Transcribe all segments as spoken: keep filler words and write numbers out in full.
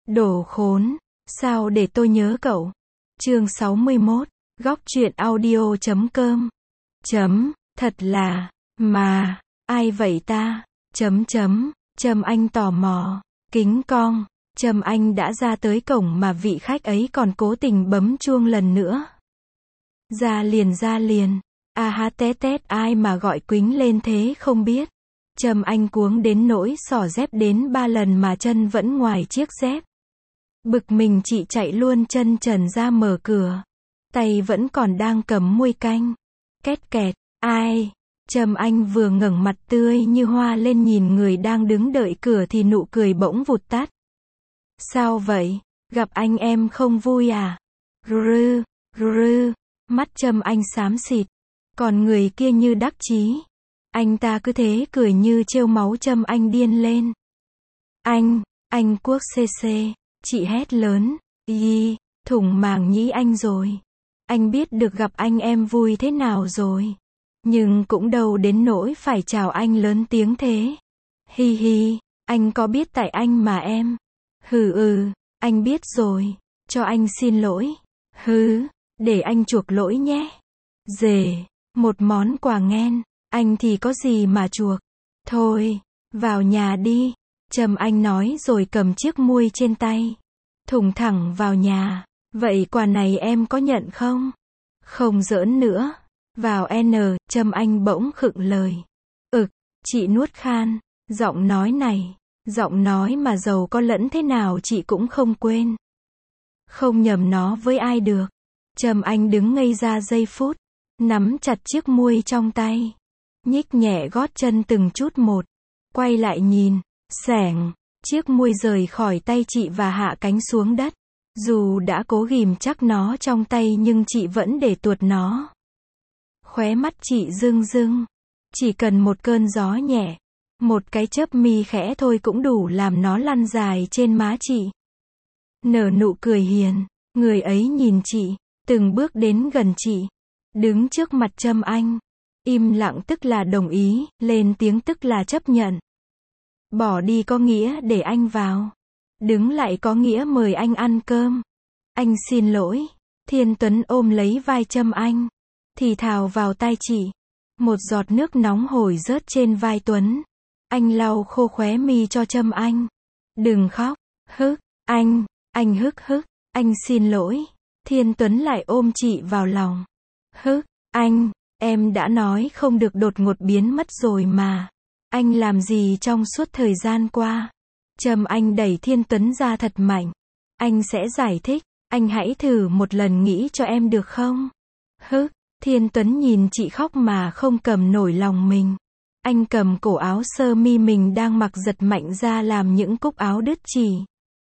Đồ khốn, sao để tôi nhớ cậu. Chương sáu mươi mốt, góc truyện audio chấm com. Chấm, thật là, mà, ai vậy ta? Chấm chấm, Trâm Anh tò mò, kính cong, Trâm Anh đã ra tới cổng mà vị khách ấy còn cố tình bấm chuông lần nữa. Ra liền ra liền, a ha tét tét ai mà gọi quính lên thế không biết. Trâm Anh cuống đến nỗi xỏ dép đến ba lần mà chân vẫn ngoài chiếc dép. Bực mình chị chạy luôn chân trần ra mở cửa. Tay vẫn còn đang cầm muôi canh. Két kẹt, ai? Trâm Anh vừa ngẩng mặt tươi như hoa lên nhìn người đang đứng đợi cửa thì nụ cười bỗng vụt tắt. Sao vậy? Gặp anh em không vui à? Rư, rư, mắt Trâm Anh xám xịt. Còn người kia như đắc chí. Anh ta cứ thế cười như trêu máu Trâm Anh điên lên. Anh, anh Quốc xê xê, chị hét lớn. Yi, thủng màng nhĩ anh rồi. Anh biết được gặp anh em vui thế nào rồi. Nhưng cũng đâu đến nỗi phải chào anh lớn tiếng thế. Hi hi, anh có biết tại anh mà em. Hừ ừ, anh biết rồi. Cho anh xin lỗi. Hứ, để anh chuộc lỗi nhé. Dề, một món quà nghen. Anh thì có gì mà chuộc. Thôi, vào nhà đi. Trâm Anh nói rồi cầm chiếc muôi trên tay. Thùng thẳng vào nhà. Vậy quà này em có nhận không? Không giỡn nữa. Vào N, Trâm Anh bỗng khựng lời. Ực, chị nuốt khan. Giọng nói này, giọng nói mà giàu có lẫn thế nào chị cũng không quên. Không nhầm nó với ai được. Trâm Anh đứng ngây ra giây phút. Nắm chặt chiếc muôi trong tay. Nhích nhẹ gót chân từng chút một. Quay lại nhìn. Xẻng. Chiếc muôi rời khỏi tay chị và hạ cánh xuống đất. Dù đã cố ghìm chắc nó trong tay nhưng chị vẫn để tuột nó. Khóe mắt chị rưng rưng. Chỉ cần một cơn gió nhẹ. Một cái chớp mi khẽ thôi cũng đủ làm nó lăn dài trên má chị. Nở nụ cười hiền. Người ấy nhìn chị. Từng bước đến gần chị. Đứng trước mặt Trâm Anh. Im lặng tức là đồng ý. Lên tiếng tức là chấp nhận. Bỏ đi có nghĩa để anh vào. Đứng lại có nghĩa mời anh ăn cơm. Anh xin lỗi. Thiên Tuấn ôm lấy vai Trâm Anh. Thì thào vào tai chị. Một giọt nước nóng hổi rớt trên vai Tuấn. Anh lau khô khóe mi cho Trâm Anh. Đừng khóc. Hức. Anh. Anh hức hức. Anh xin lỗi. Thiên Tuấn lại ôm chị vào lòng. Hức. Anh. Em đã nói không được đột ngột biến mất rồi mà. Anh làm gì trong suốt thời gian qua? Trâm Anh đẩy Thiên Tuấn ra thật mạnh. Anh sẽ giải thích. Anh hãy thử một lần nghĩ cho em được không? Hức. Thiên Tuấn nhìn chị khóc mà không cầm nổi lòng mình. Anh cầm cổ áo sơ mi mình đang mặc giật mạnh ra làm những cúc áo đứt chỉ.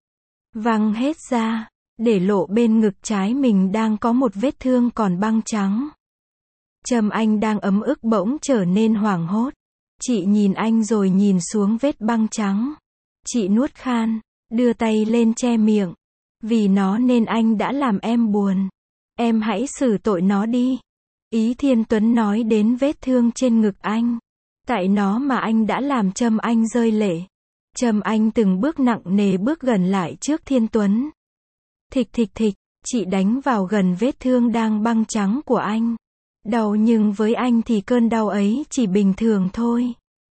Văng hết ra. Để lộ bên ngực trái mình đang có một vết thương còn băng trắng. Trâm Anh đang ấm ức bỗng trở nên hoảng hốt. Chị nhìn anh rồi nhìn xuống vết băng trắng. Chị nuốt khan, đưa tay lên che miệng. Vì nó nên anh đã làm em buồn. Em hãy xử tội nó đi. Ý Thiên Tuấn nói đến vết thương trên ngực anh. Tại nó mà anh đã làm Trâm Anh rơi lệ. Trâm Anh từng bước nặng nề bước gần lại trước Thiên Tuấn. Thịch thịch thịch, chị đánh vào gần vết thương đang băng trắng của anh. Đau nhưng với anh thì cơn đau ấy chỉ bình thường thôi.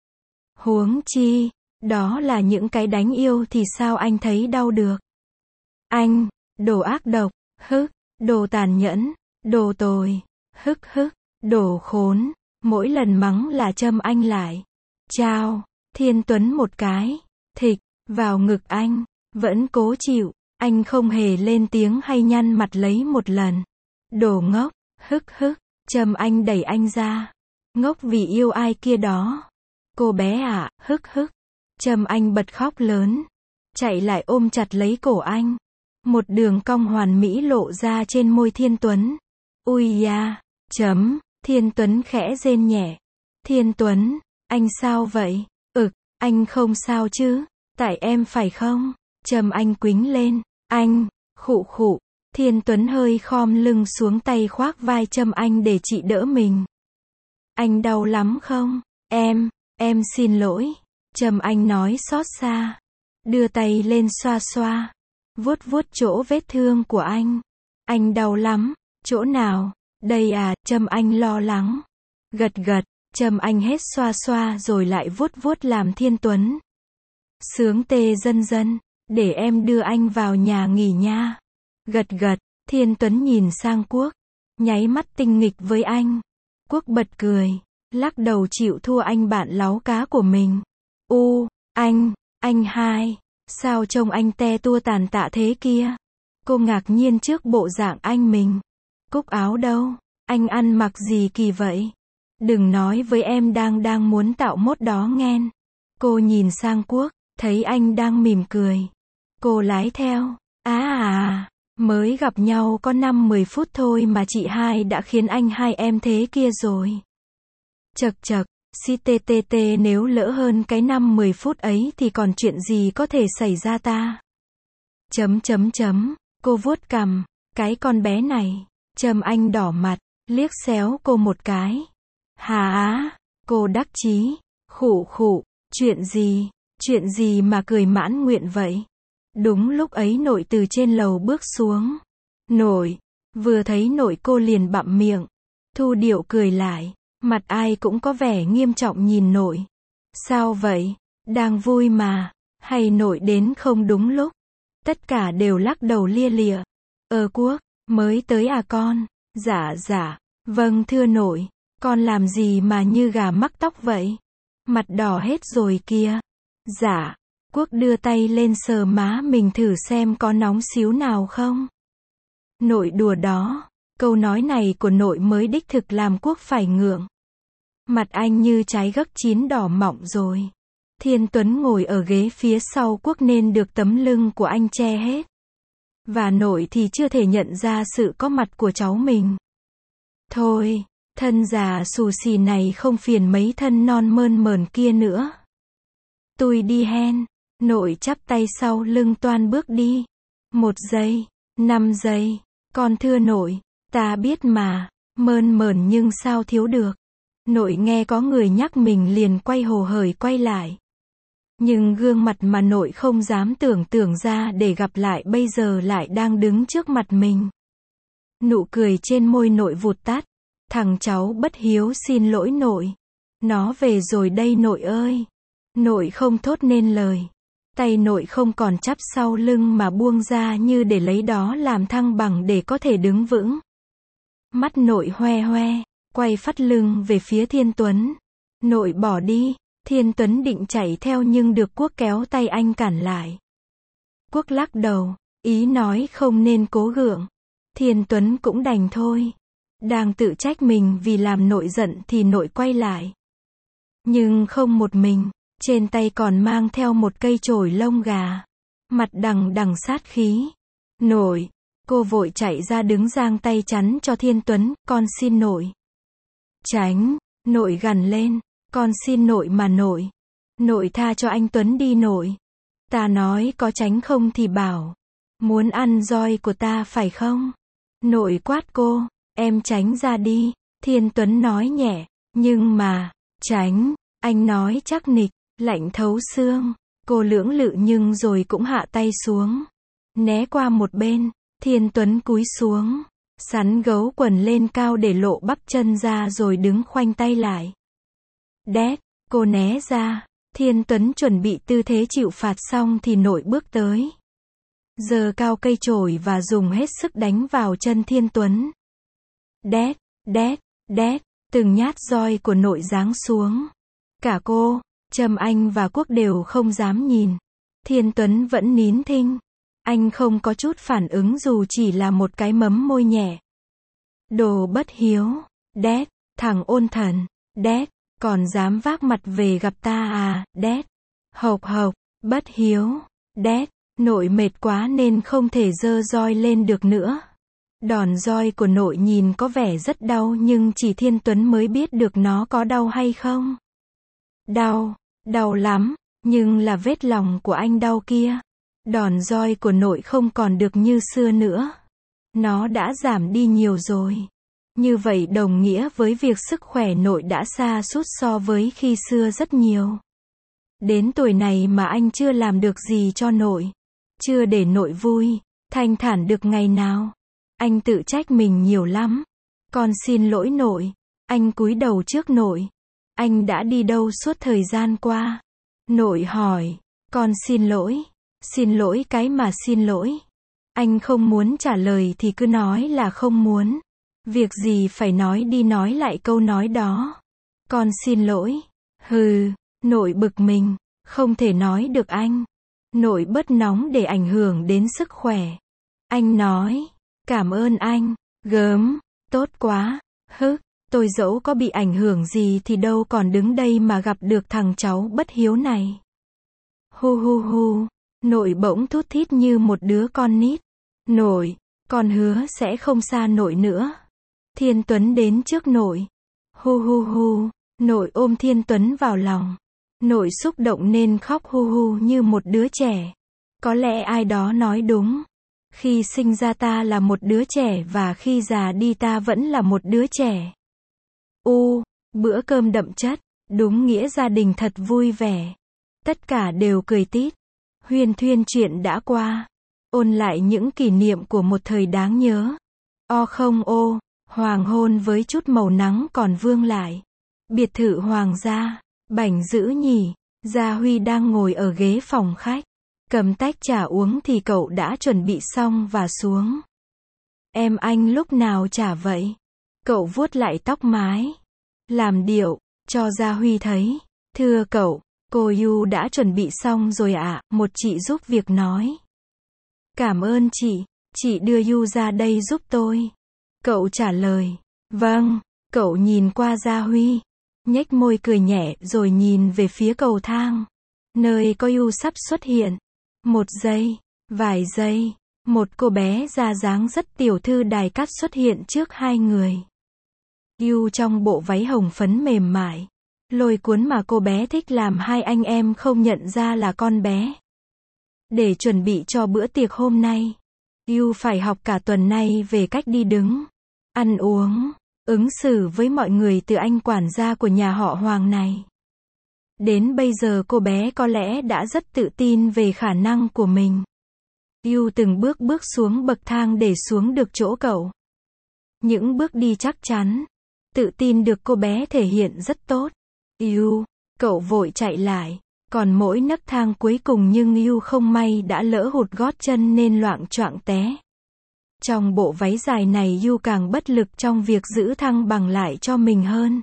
Huống chi, đó là những cái đánh yêu thì sao anh thấy đau được. Anh, đồ ác độc, hức, đồ tàn nhẫn, đồ tồi, hức hức, đồ khốn, mỗi lần mắng là Trâm Anh lại. Chao, Thiên Tuấn một cái, thịch, vào ngực anh, vẫn cố chịu, anh không hề lên tiếng hay nhăn mặt lấy một lần. Đồ ngốc, hức hức. Trâm Anh đẩy anh ra. Ngốc vì yêu ai kia đó. Cô bé à, hức hức. Trâm Anh bật khóc lớn. Chạy lại ôm chặt lấy cổ anh. Một đường cong hoàn mỹ lộ ra trên môi Thiên Tuấn. Ui da, chấm, Thiên Tuấn khẽ rên nhẹ. Thiên Tuấn, anh sao vậy? Ực, anh không sao chứ? Tại em phải không? Trâm Anh quýnh lên. Anh, khụ khụ. Thiên Tuấn hơi khom lưng xuống tay khoác vai Trâm Anh để chị đỡ mình. Anh đau lắm không? Em, em xin lỗi. Trâm Anh nói xót xa. Đưa tay lên xoa xoa. vuốt vuốt chỗ vết thương của anh. Anh đau lắm, chỗ nào? Đây à, Trâm Anh lo lắng. Gật gật, Trâm Anh hết xoa xoa rồi lại vuốt vuốt làm Thiên Tuấn. Sướng tê dân dân, để em đưa anh vào nhà nghỉ nha. Gật gật, Thiên Tuấn nhìn sang Quốc, nháy mắt tinh nghịch với anh. Quốc bật cười, lắc đầu chịu thua anh bạn láu cá của mình. U, anh, anh hai, sao trông anh te tua tàn tạ thế kia? Cô ngạc nhiên trước bộ dạng anh mình. Cúc áo đâu? Anh ăn mặc gì kỳ vậy? Đừng nói với em đang đang muốn tạo mốt đó nghen. Cô nhìn sang Quốc, thấy anh đang mỉm cười. Cô lái theo. À à, mới gặp nhau có năm mười phút thôi mà chị hai đã khiến anh hai em thế kia rồi. Chật chật, xê tê tê tê nếu lỡ hơn cái năm mười phút ấy thì còn chuyện gì có thể xảy ra ta? Chấm chấm chấm, cô vuốt cằm, cái con bé này. Trâm Anh đỏ mặt, liếc xéo cô một cái. Hà á, cô đắc chí, khụ khụ, chuyện gì, chuyện gì mà cười mãn nguyện vậy? Đúng lúc ấy nội từ trên lầu bước xuống. Nội, vừa thấy nội cô liền bặm miệng, thu điệu cười lại, mặt ai cũng có vẻ nghiêm trọng nhìn nội. Sao vậy? Đang vui mà, hay nội đến không đúng lúc? Tất cả đều lắc đầu lia lịa. Ờ Quốc, mới tới à con? Dạ dạ, vâng thưa nội, con làm gì mà như gà mắc tóc vậy? Mặt đỏ hết rồi kìa. Dạ, Quốc đưa tay lên sờ má mình thử xem có nóng xíu nào không. Nội đùa đó, câu nói này của nội mới đích thực làm Quốc phải ngượng. Mặt anh như trái gấc chín đỏ mọng rồi. Thiên Tuấn ngồi ở ghế phía sau Quốc nên được tấm lưng của anh che hết. Và nội thì chưa thể nhận ra sự có mặt của cháu mình. Thôi, thân già xù xì này không phiền mấy thân non mơn mởn kia nữa. Tôi đi hen. Nội chắp tay sau lưng toan bước đi. Một giây, năm giây, con thưa nội, ta biết mà, mơn mởn nhưng sao thiếu được. Nội nghe có người nhắc mình liền quay hồ hởi quay lại. Nhưng gương mặt mà nội không dám tưởng tượng ra để gặp lại bây giờ lại đang đứng trước mặt mình. Nụ cười trên môi nội vụt tắt. Thằng cháu bất hiếu xin lỗi nội. Nó về rồi đây nội ơi. Nội không thốt nên lời. Tay nội không còn chắp sau lưng mà buông ra như để lấy đó làm thăng bằng để có thể đứng vững. Mắt nội hoe hoe, quay phắt lưng về phía Thiên Tuấn. Nội bỏ đi. Thiên Tuấn định chạy theo nhưng được Quốc kéo tay anh cản lại. Quốc lắc đầu, ý nói không nên cố gượng. Thiên Tuấn cũng đành thôi. Đang tự trách mình vì làm nội giận thì nội quay lại. Nhưng không một mình, trên tay còn mang theo một cây chổi lông gà. Mặt đằng đằng sát khí. Nội, cô vội chạy ra đứng giang tay chắn cho Thiên Tuấn, con xin nội. Tránh, nội gằn lên. Con xin nội mà nội. Nội tha cho anh Tuấn đi nội. Ta nói có tránh không thì bảo. Muốn ăn roi của ta phải không? Nội quát cô, em tránh ra đi. Thiên Tuấn nói nhẹ, nhưng mà, tránh, anh nói chắc nịch, lạnh thấu xương. Cô lưỡng lự nhưng rồi cũng hạ tay xuống. Né qua một bên, Thiên Tuấn cúi xuống. Sắn gấu quần lên cao để lộ bắp chân ra rồi đứng khoanh tay lại. Đét, cô né ra. Thiên Tuấn chuẩn bị tư thế chịu phạt xong thì nội bước tới. Giơ cao cây chổi và dùng hết sức đánh vào chân Thiên Tuấn. Đét, đét, đét, từng nhát roi của nội giáng xuống. Cả cô, Trâm Anh và Quốc đều không dám nhìn. Thiên Tuấn vẫn nín thinh. Anh không có chút phản ứng dù chỉ là một cái mấm môi nhẹ. Đồ bất hiếu, đét, thằng ôn thần, đét. Còn dám vác mặt về gặp ta à, đét. Hộc hộc, bất hiếu, đét. Nội mệt quá nên không thể giơ roi lên được nữa. Đòn roi của nội nhìn có vẻ rất đau nhưng chỉ Thiên Tuấn mới biết được nó có đau hay không. Đau, đau lắm, nhưng là vết lòng của anh đau kia. Đòn roi của nội không còn được như xưa nữa. Nó đã giảm đi nhiều rồi. Như vậy đồng nghĩa với việc sức khỏe nội đã sa sút so với khi xưa rất nhiều. Đến tuổi này mà anh chưa làm được gì cho nội. chưa để nội vui, thanh thản được ngày nào. Anh tự trách mình nhiều lắm. Con xin lỗi nội. Anh cúi đầu trước nội. Anh đã đi đâu suốt thời gian qua? Nội hỏi. Con xin lỗi. Xin lỗi cái mà xin lỗi. Anh không muốn trả lời thì cứ nói là không muốn. Việc gì phải nói đi nói lại câu nói đó. Con xin lỗi. Hừ, nội bực mình. Không thể nói được anh. Nội bớt nóng để ảnh hưởng đến sức khỏe. Anh nói. Cảm ơn anh. Gớm. Tốt quá. Hứ. Tôi dẫu có bị ảnh hưởng gì thì đâu còn đứng đây mà gặp được thằng cháu bất hiếu này. Hu hu hu. Nội bỗng thút thít như một đứa con nít. Nội. Con hứa sẽ không xa nội nữa. Thiên Tuấn đến trước nội. Hu hu hu. Nội ôm Thiên Tuấn vào lòng. Nội xúc động nên khóc hu hu như một đứa trẻ. Có lẽ ai đó nói đúng. Khi sinh ra ta là một đứa trẻ và khi già đi ta vẫn là một đứa trẻ. U, bữa cơm đậm chất, đúng nghĩa gia đình thật vui vẻ. Tất cả đều cười tít. Huyên thuyên chuyện đã qua. Ôn lại những kỷ niệm của một thời đáng nhớ. O không ô, hoàng hôn với chút màu nắng còn vương lại. Biệt thự hoàng gia, bảnh dữ nhỉ. Gia Huy đang ngồi ở ghế phòng khách. Cầm tách trà uống thì cậu đã chuẩn bị xong và xuống. Em anh lúc nào trả vậy? Cậu vuốt lại tóc mái. Làm điệu, cho Gia Huy thấy. Thưa cậu, cô Yu đã chuẩn bị xong rồi ạ, à, một chị giúp việc nói. Cảm ơn chị, chị đưa Yu ra đây giúp tôi. Cậu trả lời. Vâng, cậu nhìn qua Gia Huy. Nhếch môi cười nhẹ rồi nhìn về phía cầu thang. Nơi có Yu sắp xuất hiện. Một giây, vài giây, một cô bé ra dáng rất tiểu thư đài cát xuất hiện trước hai người. Yu trong bộ váy hồng phấn mềm mại, lôi cuốn mà cô bé thích làm hai anh em không nhận ra là con bé. Để chuẩn bị cho bữa tiệc hôm nay, Yu phải học cả tuần nay về cách đi đứng, ăn uống, ứng xử với mọi người từ anh quản gia của nhà họ Hoàng này. Đến bây giờ cô bé có lẽ đã rất tự tin về khả năng của mình. Yu từng bước bước xuống bậc thang để xuống được chỗ cậu. Những bước đi chắc chắn, tự tin được cô bé thể hiện rất tốt. Yu, cậu vội chạy lại. Còn mỗi nấc thang cuối cùng nhưng Yu không may đã lỡ hụt gót chân nên loạng choạng té. Trong bộ váy dài này Yu càng bất lực trong việc giữ thăng bằng lại cho mình hơn.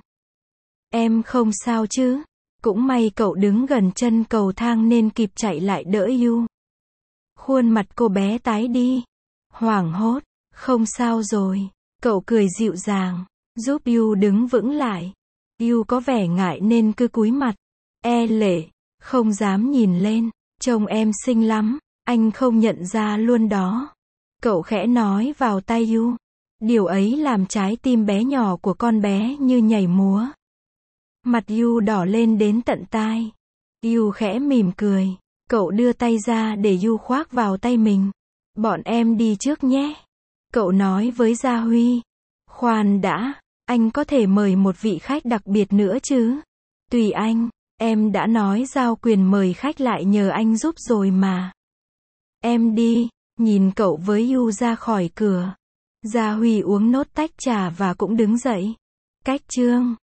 Em không sao chứ? Cũng may cậu đứng gần chân cầu thang nên kịp chạy lại đỡ Yu. Khuôn mặt cô bé tái đi. Hoảng hốt. Không sao rồi. Cậu cười dịu dàng, giúp Yu đứng vững lại. Yu có vẻ ngại nên cứ cúi mặt. E lệ. Không dám nhìn lên. Trông em xinh lắm. Anh không nhận ra luôn đó. Cậu khẽ nói vào tai Yu. Điều ấy làm trái tim bé nhỏ của con bé như nhảy múa. Mặt Yu đỏ lên đến tận tai. Yu khẽ mỉm cười. Cậu đưa tay ra để Yu khoác vào tay mình. Bọn em đi trước nhé. Cậu nói với Gia Huy. Khoan đã, anh có thể mời một vị khách đặc biệt nữa chứ? Tùy anh, em đã nói giao quyền mời khách lại nhờ anh giúp rồi mà. Em đi, nhìn cậu với Yu ra khỏi cửa. Gia Huy uống nốt tách trà và cũng đứng dậy. Cách chương